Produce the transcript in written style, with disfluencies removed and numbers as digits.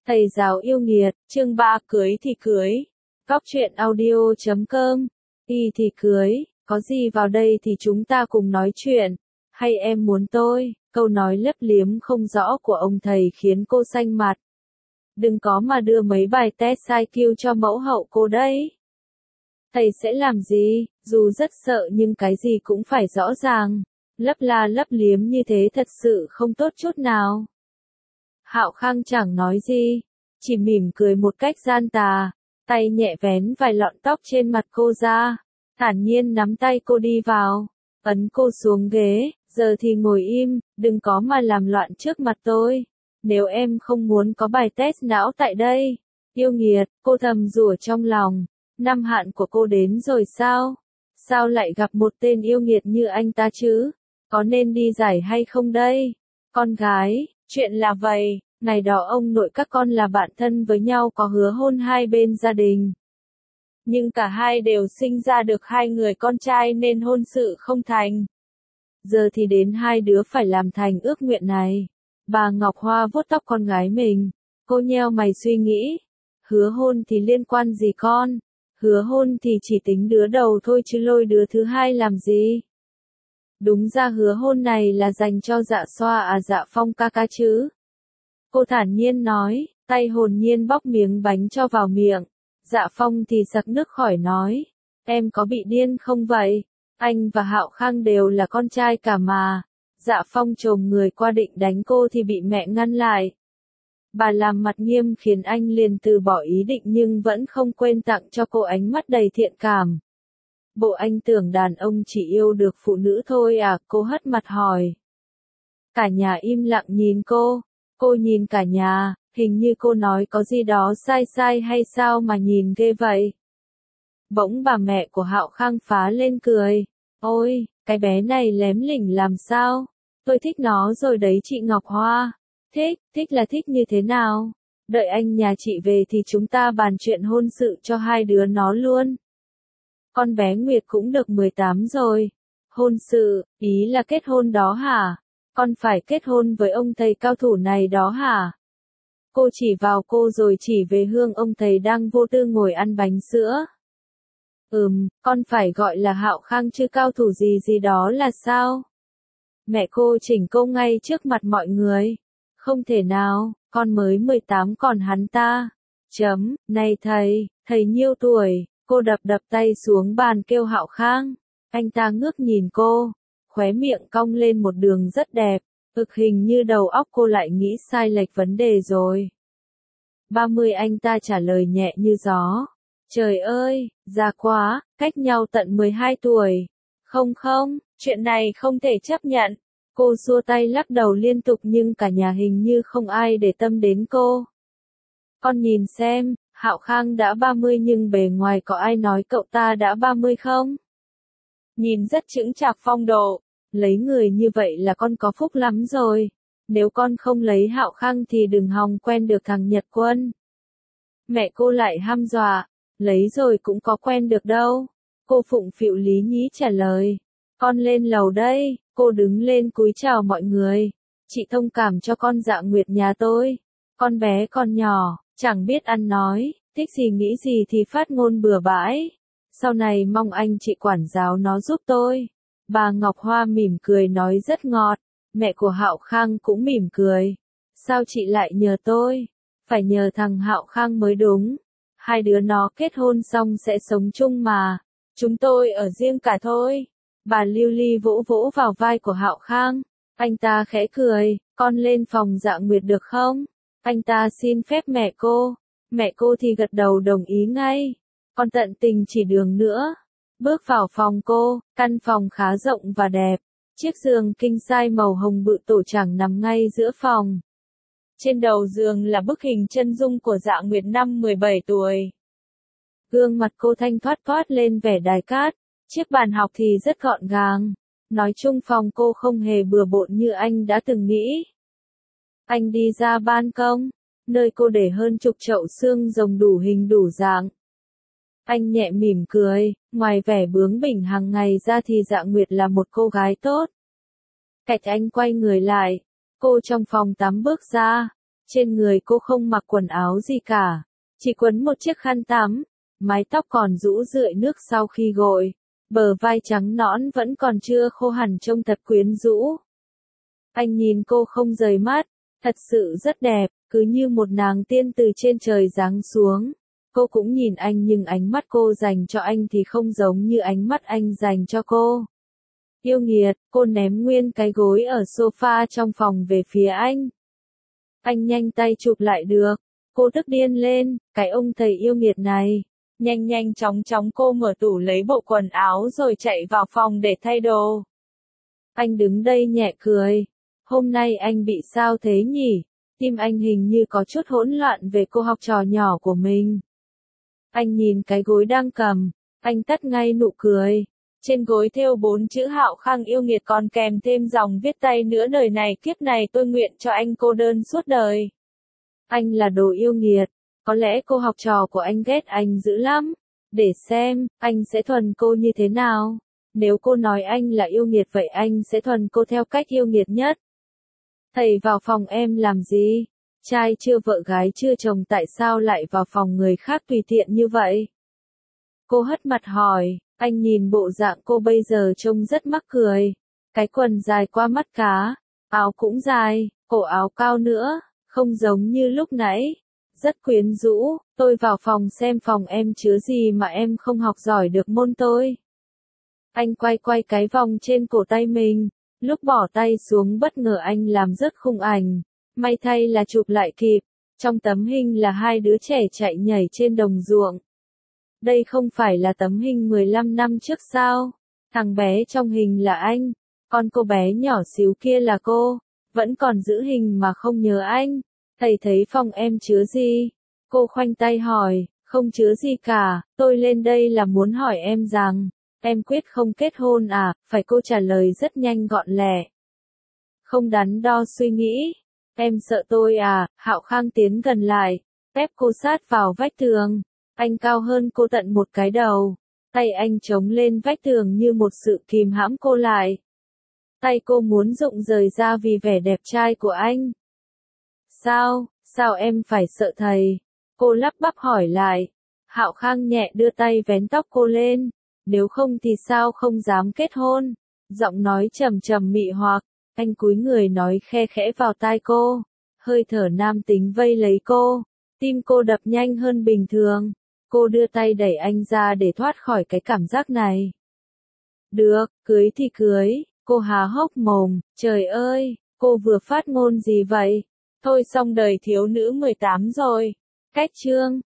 Thầy giáo yêu nghiệt, chương 3 cưới thì cưới. Góc truyện audio.com. Y thì cưới, có gì vào đây thì chúng ta cùng nói chuyện. Hay em muốn tôi? Câu nói lấp liếm không rõ của ông thầy khiến cô xanh mặt. Đừng có mà đưa mấy bài test IQ cho mẫu hậu cô đấy. Thầy sẽ làm gì? Dù rất sợ nhưng cái gì cũng phải rõ ràng. Lấp la lấp liếm như thế thật sự không tốt chút nào. Hạo Khang chẳng nói gì, chỉ mỉm cười một cách gian tà, tay nhẹ vén vài lọn tóc trên mặt cô ra, thản nhiên nắm tay cô đi vào, ấn cô xuống ghế, giờ thì ngồi im, đừng có mà làm loạn trước mặt tôi. Nếu em không muốn có bài test não tại đây, yêu nghiệt, cô thầm rủa trong lòng, năm hạn của cô đến rồi sao? Sao lại gặp một tên yêu nghiệt như anh ta chứ? Có nên đi giải hay không đây? Con gái, chuyện là vậy, ngày đó ông nội các con là bạn thân với nhau có hứa hôn hai bên gia đình. Nhưng cả hai đều sinh ra được hai người con trai nên hôn sự không thành. Giờ thì đến hai đứa phải làm thành ước nguyện này. Bà Ngọc Hoa vuốt tóc con gái mình, cô nheo mày suy nghĩ. Hứa hôn thì liên quan gì con? Hứa hôn thì chỉ tính đứa đầu thôi chứ lôi đứa thứ hai làm gì? Đúng ra hứa hôn này là dành cho Dạ Xoa Dạ Phong ca ca chứ. Cô thản nhiên nói, tay hồn nhiên bóc miếng bánh cho vào miệng. Dạ Phong thì sặc nước khỏi nói, em có bị điên không vậy? Anh và Hạo Khang đều là con trai cả mà. Dạ Phong chồm người qua định đánh cô thì bị mẹ ngăn lại. Bà làm mặt nghiêm khiến anh liền từ bỏ ý định nhưng vẫn không quên tặng cho cô ánh mắt đầy thiện cảm. Bộ anh tưởng đàn ông chỉ yêu được phụ nữ thôi à? Cô hất mặt hỏi. Cả nhà im lặng nhìn cô nhìn cả nhà, hình như cô nói có gì đó sai sai hay sao mà nhìn ghê vậy. Bỗng bà mẹ của Hạo Khang phá lên cười. Ôi, cái bé này lém lỉnh làm sao? Tôi thích nó rồi đấy chị Ngọc Hoa. Thích là thích như thế nào? Đợi anh nhà chị về thì chúng ta bàn chuyện hôn sự cho hai đứa nó luôn. Con bé Nguyệt cũng được 18 rồi. Hôn sự, ý là kết hôn đó hả? Con phải kết hôn với ông thầy cao thủ này đó hả? Cô chỉ vào cô rồi chỉ về hướng ông thầy đang vô tư ngồi ăn bánh sữa. Con phải gọi là Hạo Khang chứ cao thủ gì gì đó là sao? Mẹ cô chỉnh cô ngay trước mặt mọi người. Không thể nào, con mới 18 còn hắn ta. Này thầy nhiêu tuổi? Cô đập tay xuống bàn kêu Hạo Khang. Anh ta ngước nhìn cô, khóe miệng cong lên một đường rất đẹp. Hình như đầu óc cô lại nghĩ sai lệch vấn đề rồi. 30 anh ta trả lời nhẹ như gió. Trời ơi, già quá, cách nhau tận 12 tuổi. Không, chuyện này không thể chấp nhận. Cô xua tay lắc đầu liên tục nhưng cả nhà hình như không ai để tâm đến cô. Con nhìn xem, Hạo Khang đã 30 nhưng bề ngoài có ai nói cậu ta đã 30 không? Nhìn rất chững chạc phong độ, lấy người như vậy là con có phúc lắm rồi. Nếu con không lấy Hạo Khang thì đừng hòng quen được thằng Nhật Quân. Mẹ cô lại hăm dọa, lấy rồi cũng có quen được đâu. Cô phụng phịu lý nhí trả lời. Con lên lầu đây, cô đứng lên cúi chào mọi người. Chị thông cảm cho con Dạ Nguyệt nhà tôi. Con bé còn nhỏ, chẳng biết ăn nói, thích gì nghĩ gì thì phát ngôn bừa bãi. Sau này mong anh chị quản giáo nó giúp tôi. Bà Ngọc Hoa mỉm cười nói rất ngọt. Mẹ của Hạo Khang cũng mỉm cười. Sao chị lại nhờ tôi? Phải nhờ thằng Hạo Khang mới đúng. Hai đứa nó kết hôn xong sẽ sống chung mà. Chúng tôi ở riêng cả thôi. Bà Lưu Ly vỗ vỗ vào vai của Hạo Khang. Anh ta khẽ cười. Con lên phòng Dạ Nguyệt được không? Anh ta xin phép mẹ cô. Mẹ cô thì gật đầu đồng ý ngay. Con tận tình chỉ đường nữa. Bước vào phòng cô, căn phòng khá rộng và đẹp. Chiếc giường king size màu hồng bự tổ chảng nằm ngay giữa phòng. Trên đầu giường là bức hình chân dung của Dạ Nguyệt năm 17 tuổi. Gương mặt cô thanh thoát toát lên vẻ đài cát. Chiếc bàn học thì rất gọn gàng. Nói chung phòng cô không hề bừa bộn như anh đã từng nghĩ. Anh đi ra ban công, nơi cô để hơn chục chậu xương rồng đủ hình đủ dạng. Anh nhẹ mỉm cười, ngoài vẻ bướng bỉnh hàng ngày ra thì Dạ Nguyệt là một cô gái tốt. Cạch anh quay người lại, cô trong phòng tắm bước ra, Trên người cô không mặc quần áo gì cả, chỉ quấn một chiếc khăn tắm, mái tóc còn rũ rượi nước sau khi gội, bờ vai trắng nõn vẫn còn chưa khô hẳn trông thật quyến rũ. Anh nhìn cô không rời mắt, thật sự rất đẹp, cứ như một nàng tiên từ trên trời giáng xuống. Cô cũng nhìn anh nhưng ánh mắt cô dành cho anh thì không giống như ánh mắt anh dành cho cô. Yêu nghiệt, cô ném nguyên cái gối ở sofa trong phòng về phía anh. Anh nhanh tay chụp lại được. Cô tức điên lên, cái ông thầy yêu nghiệt này. Nhanh nhanh chóng chóng cô mở tủ lấy bộ quần áo rồi chạy vào phòng để thay đồ. Anh đứng đây nhẹ cười. Hôm nay anh bị sao thế nhỉ? Tim anh hình như có chút hỗn loạn về cô học trò nhỏ của mình. Anh nhìn cái gối đang cầm, anh tắt ngay nụ cười. Trên gối thêu 4 chữ Hạo Khang yêu nghiệt còn kèm thêm dòng viết tay nữa: đời này kiếp này tôi nguyện cho anh cô đơn suốt đời. Anh là đồ yêu nghiệt, có lẽ cô học trò của anh ghét anh dữ lắm. Để xem, anh sẽ thuần cô như thế nào. Nếu cô nói anh là yêu nghiệt vậy anh sẽ thuần cô theo cách yêu nghiệt nhất. Thầy vào phòng em làm gì? Trai chưa vợ gái chưa chồng tại sao lại vào phòng người khác tùy tiện như vậy? Cô hất mặt hỏi, anh nhìn bộ dạng cô bây giờ trông rất mắc cười. Cái quần dài qua mắt cá, áo cũng dài, cổ áo cao nữa, không giống như lúc nãy. Rất quyến rũ, tôi vào phòng xem phòng em chứa gì mà em không học giỏi được môn tôi. Anh quay cái vòng trên cổ tay mình, lúc bỏ tay xuống bất ngờ anh làm rớt khung ảnh. May thay là chụp lại kịp, trong tấm hình là hai đứa trẻ chạy nhảy trên đồng ruộng. Đây không phải là tấm hình 15 năm trước sao? Thằng bé trong hình là anh, còn cô bé nhỏ xíu kia là cô, vẫn còn giữ hình mà không nhớ anh. Thầy thấy phòng em chứa gì? Cô khoanh tay hỏi, không chứa gì cả, tôi lên đây là muốn hỏi em rằng, em quyết không kết hôn à? Phải cô trả lời rất nhanh gọn lẹ. Không đắn đo suy nghĩ. Em sợ tôi à? Hạo Khang tiến gần lại, ép cô sát vào vách tường. Anh cao hơn cô tận một cái đầu. Tay anh chống lên vách tường như một sự kìm hãm cô lại. Tay cô muốn rụng rời ra vì vẻ đẹp trai của anh. Sao em phải sợ thầy? Cô lắp bắp hỏi lại. Hạo Khang nhẹ đưa tay vén tóc cô lên. Nếu không thì sao không dám kết hôn? Giọng nói trầm trầm mị hoặc. Anh cúi người nói khe khẽ vào tai cô. Hơi thở nam tính vây lấy cô. Tim cô đập nhanh hơn bình thường. Cô đưa tay đẩy anh ra để thoát khỏi cái cảm giác này. Được, cưới thì cưới. Cô há hốc mồm. Trời ơi, cô vừa phát ngôn gì vậy? Thôi xong đời thiếu nữ 18 rồi. Cách chương